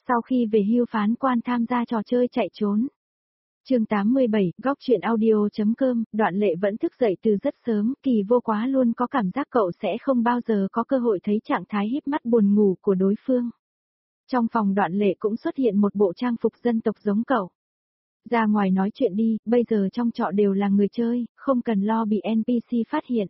Sau khi về hưu phán quan tham gia trò chơi chạy trốn. Chương 87, góc truyện audio.com, Đoạn Lệ vẫn thức dậy từ rất sớm, Kỳ Vô Quá luôn có cảm giác cậu sẽ không bao giờ có cơ hội thấy trạng thái híp mắt buồn ngủ của đối phương. Trong phòng Đoạn Lệ cũng xuất hiện một bộ trang phục dân tộc giống cậu. Ra ngoài nói chuyện đi, bây giờ trong trọ đều là người chơi, không cần lo bị NPC phát hiện.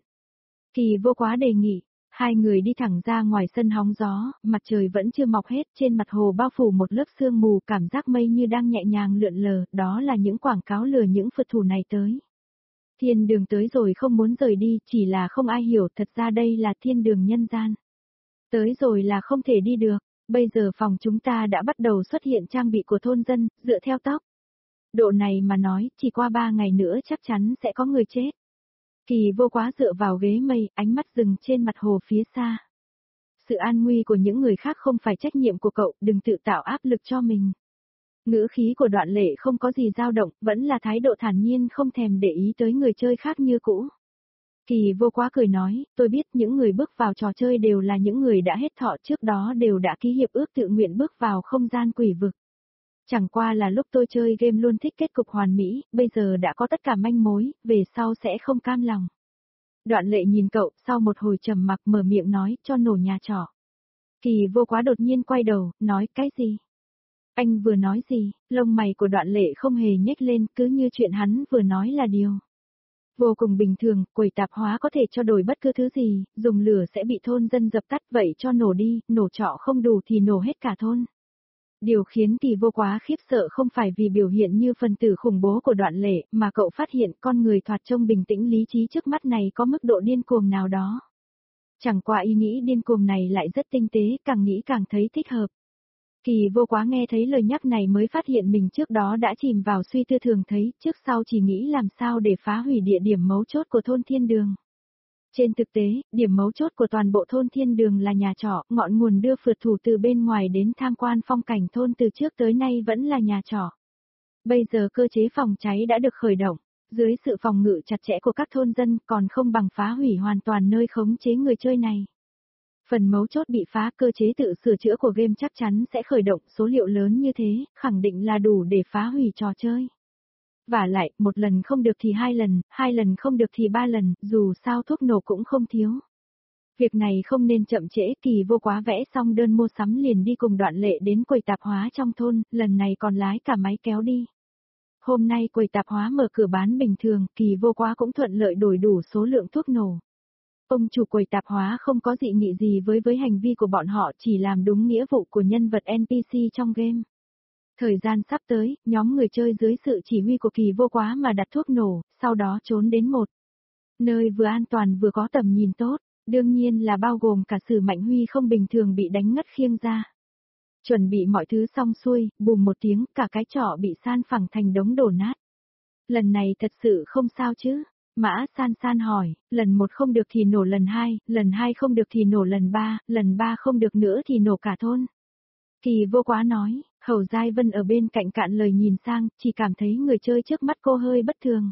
Kỳ Vô Quá đề nghị. Hai người đi thẳng ra ngoài sân hóng gió, mặt trời vẫn chưa mọc hết, trên mặt hồ bao phủ một lớp sương mù, cảm giác mây như đang nhẹ nhàng lượn lờ, đó là những quảng cáo lừa những phượt thủ này tới. Thiên đường tới rồi không muốn rời đi, chỉ là không ai hiểu, thật ra đây là thiên đường nhân gian. Tới rồi là không thể đi được, bây giờ phòng chúng ta đã bắt đầu xuất hiện trang bị của thôn dân, dựa theo tốc độ này mà nói, chỉ qua 3 ngày nữa chắc chắn sẽ có người chết. Kỳ Vô Quá dựa vào ghế mây, ánh mắt dừng trên mặt hồ phía xa. Sự an nguy của những người khác không phải trách nhiệm của cậu, đừng tự tạo áp lực cho mình. Ngữ khí của Đoạn Lệ không có gì dao động, vẫn là thái độ thản nhiên không thèm để ý tới người chơi khác như cũ. Kỳ Vô Quá cười nói, tôi biết những người bước vào trò chơi đều là những người đã hết thọ trước đó đều đã ký hiệp ước tự nguyện bước vào không gian quỷ vực. Chẳng qua là lúc tôi chơi game luôn thích kết cục hoàn mỹ, bây giờ đã có tất cả manh mối, về sau sẽ không cam lòng. Đoạn Lệ nhìn cậu, sau một hồi trầm mặc mở miệng nói, cho nổ nhà trọ. Kỳ Vô Quá đột nhiên quay đầu, nói, cái gì? Anh vừa nói gì? Lông mày của Đoạn Lệ không hề nhếch lên, cứ như chuyện hắn vừa nói là điều vô cùng bình thường, quầy tạp hóa có thể cho đổi bất cứ thứ gì, dùng lửa sẽ bị thôn dân dập tắt, vậy cho nổ đi, nổ trọ không đủ thì nổ hết cả thôn. Điều khiến Kỳ Vô Quá khiếp sợ không phải vì biểu hiện như phần tử khủng bố của Đoạn Lệ, mà cậu phát hiện con người thoạt trông bình tĩnh lý trí trước mắt này có mức độ điên cuồng nào đó. Chẳng qua ý nghĩ điên cuồng này lại rất tinh tế, càng nghĩ càng thấy thích hợp. Kỳ Vô Quá nghe thấy lời nhắc này mới phát hiện mình trước đó đã chìm vào suy tư thường thấy, trước sau chỉ nghĩ làm sao để phá hủy địa điểm mấu chốt của thôn Thiên Đường. Trên thực tế, điểm mấu chốt của toàn bộ thôn Thiên Đường là nhà trọ, ngọn nguồn đưa phượt thủ từ bên ngoài đến tham quan phong cảnh thôn từ trước tới nay vẫn là nhà trọ. Bây giờ cơ chế phòng cháy đã được khởi động, dưới sự phòng ngự chặt chẽ của các thôn dân còn không bằng phá hủy hoàn toàn nơi khống chế người chơi này. Phần mấu chốt bị phá, cơ chế tự sửa chữa của game chắc chắn sẽ khởi động, số liệu lớn như thế, khẳng định là đủ để phá hủy trò chơi. Vả lại, một lần không được thì 2 lần, 2 lần không được thì 3 lần, dù sao thuốc nổ cũng không thiếu. Việc này không nên chậm trễ, Kỳ Vô Quá vẽ xong đơn mua sắm liền đi cùng Đoạn Lệ đến quầy tạp hóa trong thôn, lần này còn lái cả máy kéo đi. Hôm nay quầy tạp hóa mở cửa bán bình thường, Kỳ Vô Quá cũng thuận lợi đổi đủ số lượng thuốc nổ. Ông chủ quầy tạp hóa không có dị nghị gì với hành vi của bọn họ, chỉ làm đúng nghĩa vụ của nhân vật NPC trong game. Thời gian sắp tới, nhóm người chơi dưới sự chỉ huy của Kỳ Vô Quá mà đặt thuốc nổ, sau đó trốn đến một nơi vừa an toàn vừa có tầm nhìn tốt, đương nhiên là bao gồm cả Sử Mạnh Huy không bình thường bị đánh ngất khiêng ra. Chuẩn bị mọi thứ xong xuôi, bùm một tiếng, cả cái trọ bị san phẳng thành đống đổ nát. Lần này thật sự không sao chứ? Mã San San hỏi, lần 1 không được thì nổ lần 2 không được thì nổ lần 3 không được nữa thì nổ cả thôn. Kỳ Vô Quá nói, Hầu Giai Vân ở bên cạnh cạn lời nhìn sang, chỉ cảm thấy người chơi trước mắt cô hơi bất thường.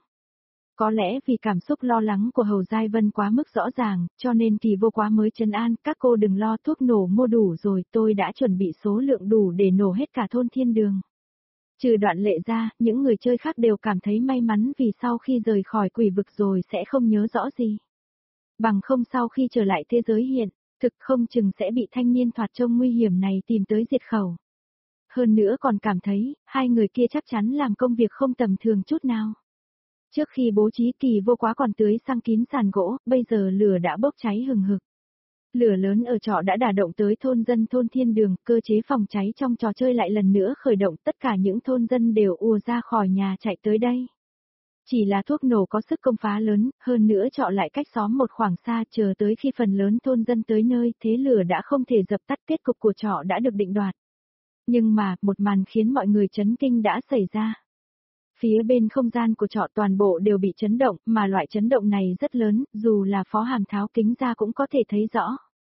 Có lẽ vì cảm xúc lo lắng của Hầu Giai Vân quá mức rõ ràng, cho nên Kỳ Vô Quá mới trấn an, các cô đừng lo, thuốc nổ mua đủ rồi, tôi đã chuẩn bị số lượng đủ để nổ hết cả thôn Thiên Đường. Trừ Đoạn Lệ ra, những người chơi khác đều cảm thấy may mắn vì sau khi rời khỏi quỷ vực rồi sẽ không nhớ rõ gì. Bằng không sau khi trở lại thế giới hiện, thực không chừng sẽ bị thanh niên thoạt trông nguy hiểm này tìm tới diệt khẩu. Hơn nữa còn cảm thấy, hai người kia chắc chắn làm công việc không tầm thường chút nào. Trước khi bố trí, Kỳ Vô Quá còn tưới sang kín sàn gỗ, bây giờ lửa đã bốc cháy hừng hực. Lửa lớn ở trọ đã đả động tới thôn dân thôn Thiên Đường, cơ chế phòng cháy trong trò chơi lại lần nữa khởi động, tất cả những thôn dân đều ùa ra khỏi nhà chạy tới đây. Chỉ là thuốc nổ có sức công phá lớn, hơn nữa trọ lại cách xóm một khoảng xa, chờ tới khi phần lớn thôn dân tới nơi, thế lửa đã không thể dập tắt, kết cục của trọ đã được định đoạt. Nhưng mà, một màn khiến mọi người chấn kinh đã xảy ra. Phía bên không gian của trọ toàn bộ đều bị chấn động, mà loại chấn động này rất lớn, dù là Phó Hàm tháo kính ra cũng có thể thấy rõ.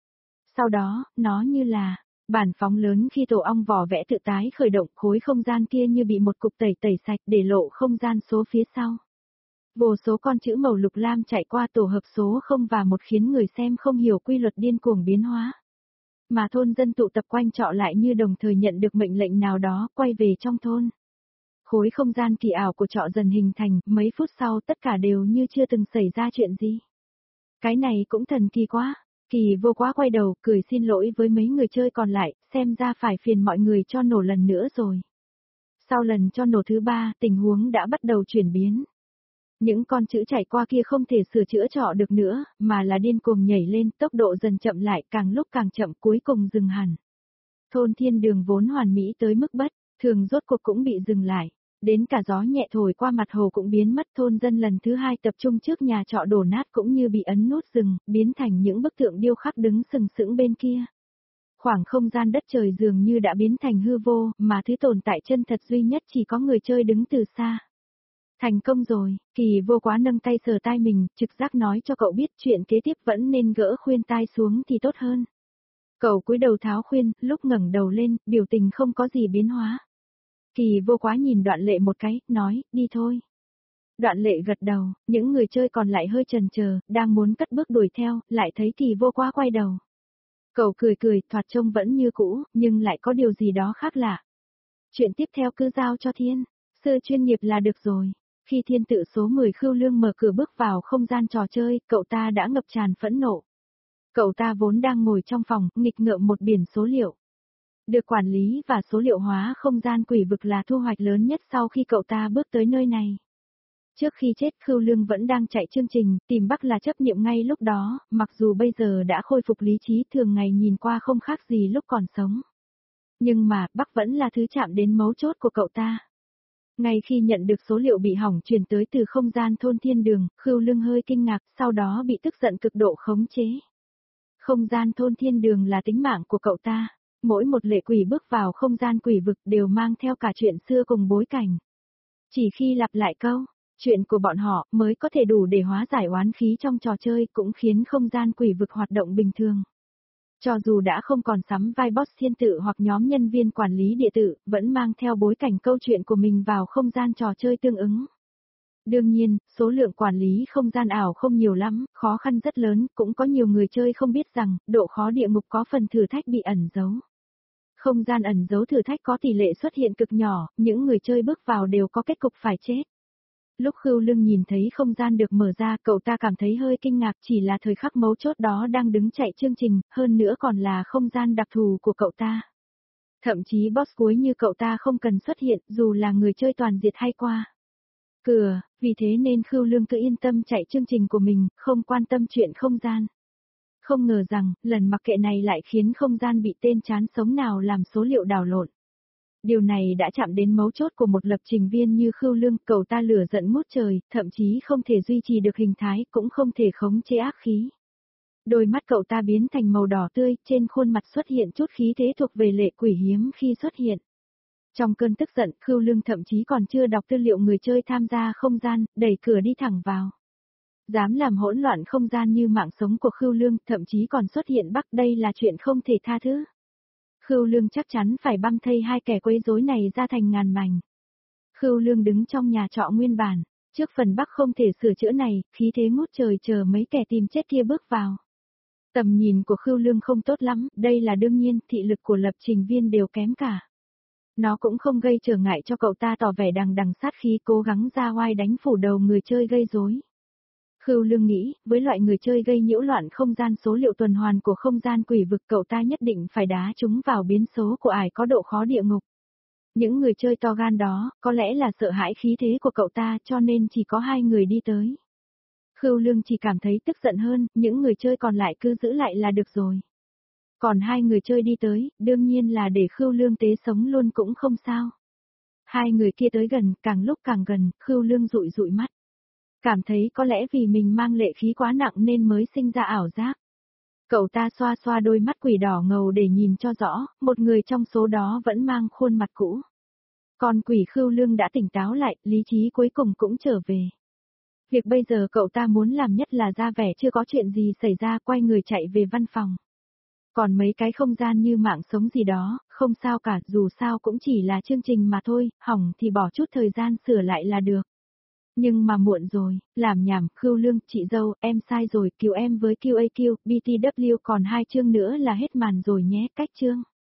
Sau đó, nó như là bản phóng lớn khi tổ ong vỏ vẽ tự tái khởi động, khối không gian kia như bị một cục tẩy sạch để lộ không gian số phía sau. Vô số con chữ màu lục lam chạy qua tổ hợp số 0 và 1 khiến người xem không hiểu quy luật điên cuồng biến hóa. Mà thôn dân tụ tập quanh trọ lại như đồng thời nhận được mệnh lệnh nào đó, quay về trong thôn. Khối không gian kỳ ảo của trọ dần hình thành, mấy phút sau tất cả đều như chưa từng xảy ra chuyện gì. Cái này cũng thần kỳ quá. Kỳ vô quá quay đầu, cười xin lỗi với mấy người chơi còn lại, xem ra phải phiền mọi người cho nổ lần nữa rồi. Sau lần cho nổ thứ 3, tình huống đã bắt đầu chuyển biến. Những con chữ chạy qua kia không thể sửa chữa trọ được nữa, mà là điên cuồng nhảy lên, tốc độ dần chậm lại, càng lúc càng chậm, cuối cùng dừng hẳn. Thôn thiên đường vốn hoàn mỹ tới mức bất thường rốt cuộc cũng bị dừng lại. Đến cả gió nhẹ thổi qua mặt hồ cũng biến mất. Thôn dân lần thứ 2 tập trung trước nhà trọ đổ nát cũng như bị ấn nút dừng, biến thành những bức tượng điêu khắc đứng sừng sững bên kia. Khoảng không gian đất trời dường như đã biến thành hư vô, mà thứ tồn tại chân thật duy nhất chỉ có người chơi đứng từ xa. Thành công rồi, Kỳ vô quá nâng tay sờ tai mình, trực giác nói cho cậu biết chuyện kế tiếp vẫn nên gỡ khuyên tai xuống thì tốt hơn. Cậu cúi đầu tháo khuyên, lúc ngẩng đầu lên, biểu tình không có gì biến hóa. Kỳ vô quá nhìn Đoạn Lệ một cái, nói, đi thôi. Đoạn Lệ gật đầu, những người chơi còn lại hơi chần chờ, đang muốn cất bước đuổi theo, lại thấy Kỳ vô quá quay đầu. Cậu cười cười, thoạt trông vẫn như cũ, nhưng lại có điều gì đó khác lạ. Chuyện tiếp theo cứ giao cho Thiên, sư chuyên nghiệp là được rồi. Khi Thiên tự số 10 Khưu Lương mở cửa bước vào không gian trò chơi, cậu ta đã ngập tràn phẫn nộ. Cậu ta vốn đang ngồi trong phòng, nghịch ngợm một biển số liệu. Được quản lý và số liệu hóa không gian quỷ vực là thu hoạch lớn nhất sau khi cậu ta bước tới nơi này. Trước khi chết Khưu Lương vẫn đang chạy chương trình, tìm Bắc là chấp niệm ngay lúc đó, mặc dù bây giờ đã khôi phục lý trí thường ngày nhìn qua không khác gì lúc còn sống. Nhưng mà Bắc vẫn là thứ chạm đến mấu chốt của cậu ta. Ngay khi nhận được số liệu bị hỏng truyền tới từ không gian thôn thiên đường, Khưu Lương hơi kinh ngạc, sau đó bị tức giận cực độ khống chế. Không gian thôn thiên đường là tính mạng của cậu ta. Mỗi một lệ quỷ bước vào không gian quỷ vực đều mang theo cả chuyện xưa cùng bối cảnh. Chỉ khi lặp lại câu, chuyện của bọn họ mới có thể đủ để hóa giải oán khí trong trò chơi cũng khiến không gian quỷ vực hoạt động bình thường. Cho dù đã không còn sắm vai boss thiên tự hoặc nhóm nhân viên quản lý địa tử, vẫn mang theo bối cảnh câu chuyện của mình vào không gian trò chơi tương ứng. Đương nhiên, số lượng quản lý không gian ảo không nhiều lắm, khó khăn rất lớn, cũng có nhiều người chơi không biết rằng, độ khó địa ngục có phần thử thách bị ẩn giấu. Không gian ẩn giấu thử thách có tỷ lệ xuất hiện cực nhỏ, những người chơi bước vào đều có kết cục phải chết. Lúc Khưu Lương nhìn thấy không gian được mở ra, cậu ta cảm thấy hơi kinh ngạc, chỉ là thời khắc mấu chốt đó đang đứng chạy chương trình, hơn nữa còn là không gian đặc thù của cậu ta. Thậm chí boss cuối như cậu ta không cần xuất hiện, dù là người chơi toàn diệt hay qua cửa, vì thế nên Khưu Lương cứ yên tâm chạy chương trình của mình, không quan tâm chuyện không gian. Không ngờ rằng, lần mặc kệ này lại khiến không gian bị tên chán sống nào làm số liệu đảo lộn. Điều này đã chạm đến mấu chốt của một lập trình viên như Khưu Lương, cậu ta lửa giận ngút trời, thậm chí không thể duy trì được hình thái, cũng không thể khống chế ác khí. Đôi mắt cậu ta biến thành màu đỏ tươi, trên khuôn mặt xuất hiện chút khí thế thuộc về lệ quỷ hiếm khi xuất hiện. Trong cơn tức giận, Khưu Lương thậm chí còn chưa đọc tư liệu người chơi tham gia không gian, đẩy cửa đi thẳng vào. Dám làm hỗn loạn không gian như mạng sống của Khưu Lương, thậm chí còn xuất hiện Bắc, đây là chuyện không thể tha thứ. Khưu Lương chắc chắn phải băm thây hai kẻ quấy rối này ra thành ngàn mảnh. Khưu Lương đứng trong nhà trọ nguyên bản, trước phần Bắc không thể sửa chữa này, khí thế ngút trời chờ mấy kẻ tìm chết kia bước vào. Tầm nhìn của Khưu Lương không tốt lắm, đây là đương nhiên, thị lực của lập trình viên đều kém cả. Nó cũng không gây trở ngại cho cậu ta tỏ vẻ đằng đằng sát khí cố gắng ra oai đánh phủ đầu người chơi gây rối. Khưu Lương nghĩ, với loại người chơi gây nhiễu loạn không gian số liệu tuần hoàn của không gian quỷ vực cậu ta nhất định phải đá chúng vào biến số của ải có độ khó địa ngục. Những người chơi to gan đó, có lẽ là sợ hãi khí thế của cậu ta cho nên chỉ có 2 người đi tới. Khưu Lương chỉ cảm thấy tức giận hơn, những người chơi còn lại cứ giữ lại là được rồi. Còn 2 người chơi đi tới, đương nhiên là để Khưu Lương tế sống luôn cũng không sao. 2 người kia tới gần, càng lúc càng gần, Khưu Lương dụi dụi mắt. Cảm thấy có lẽ vì mình mang lệ khí quá nặng nên mới sinh ra ảo giác. Cậu ta xoa xoa đôi mắt quỷ đỏ ngầu để nhìn cho rõ, một người trong số đó vẫn mang khuôn mặt cũ. Còn quỷ Khưu Lương đã tỉnh táo lại, lý trí cuối cùng cũng trở về. Việc bây giờ cậu ta muốn làm nhất là ra vẻ chưa có chuyện gì xảy ra, quay người chạy về văn phòng. Còn mấy cái không gian như mạng sống gì đó, không sao cả, dù sao cũng chỉ là chương trình mà thôi, hỏng thì bỏ chút thời gian sửa lại là được. Nhưng mà muộn rồi, làm nhảm, Khưu Lương, chị dâu, em sai rồi, cứu em với QAQ, BTW còn 2 chương nữa là hết màn rồi nhé, cách chương.